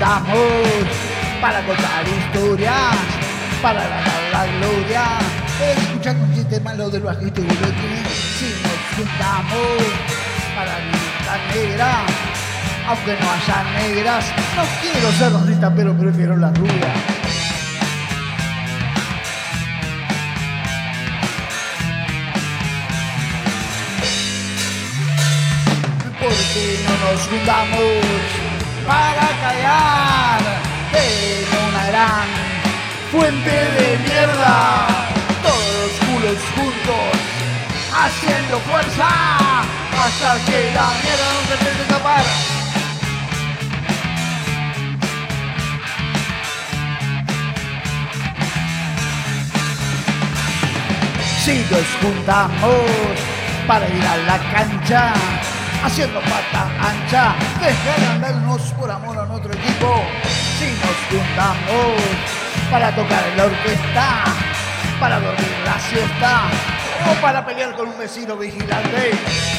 juntamos para contar historias, para ganar la gloria. Escuchar un chiste malo del bajito y boletín. Si nos juntamos para gritar negra, aunque no haya negras, no quiero ser rosita, pero prefiero la rubia. Porque no nos juntamos para callar en una gran fuente de mierda, todos los culos juntos haciendo fuerza hasta que la mierda no se puede tapar. Si nos juntamos para ir a la cancha haciendo pata ancha, dejar andarnos por amor a nuestro equipo. Si nos juntamos para tocar en la orquesta, para dormir la siesta o para pelear con un vecino vigilante.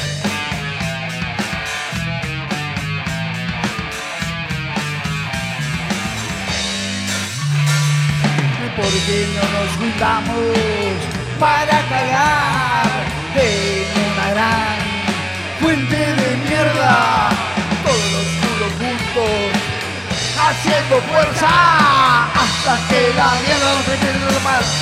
Porque no nos juntamos para cagar en una gran fuente de mierda, todos los culos juntos haciendo fuerza hasta que la mierda no se pierda más.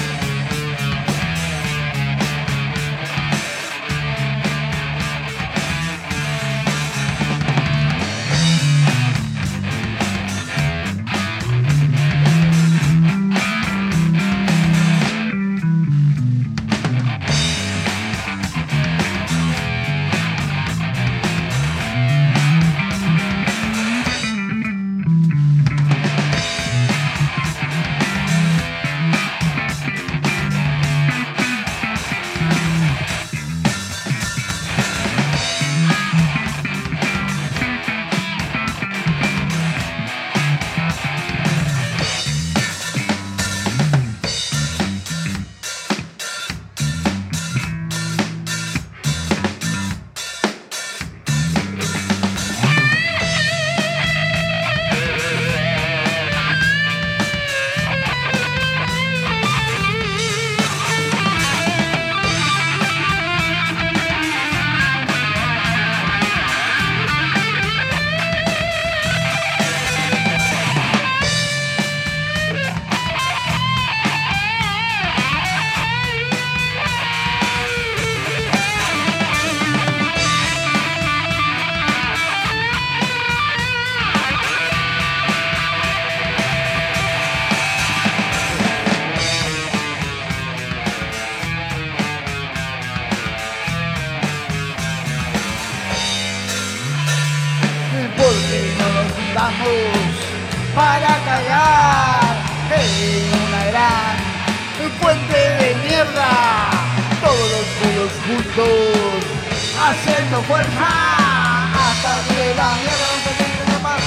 Porque no nos juntamos para callar en una gran fuente de mierda, todos los culos juntos haciendo fuerza hasta que la mierda no se pierda más.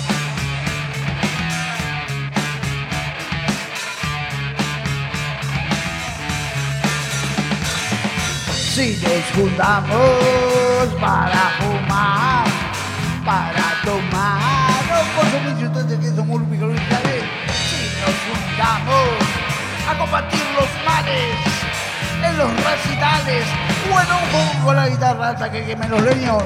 Si nos juntamos para fumar, para tomar o consumir sustancias que son muy perjudiciales, si nos juntamos a combatir los males en los recitales o en un juego con la guitarra hasta que quemen los leños.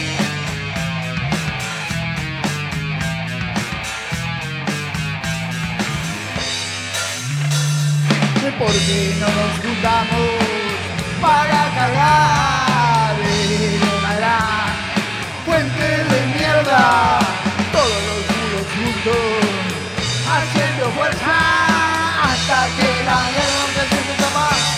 Porque no nos juntamos para cagar en una gran fuente de mierda, todos los culos juntos haciendo fuerza hasta que la mierda no se pierda más.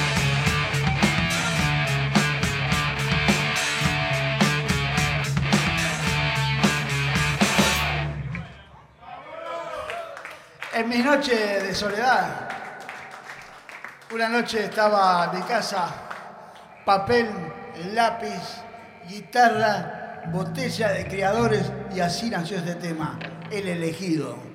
En mis noches de soledad, una noche estaba en mi casa, papel, lápiz, guitarra, botella de Criadores, y así nació este tema, El Elegido.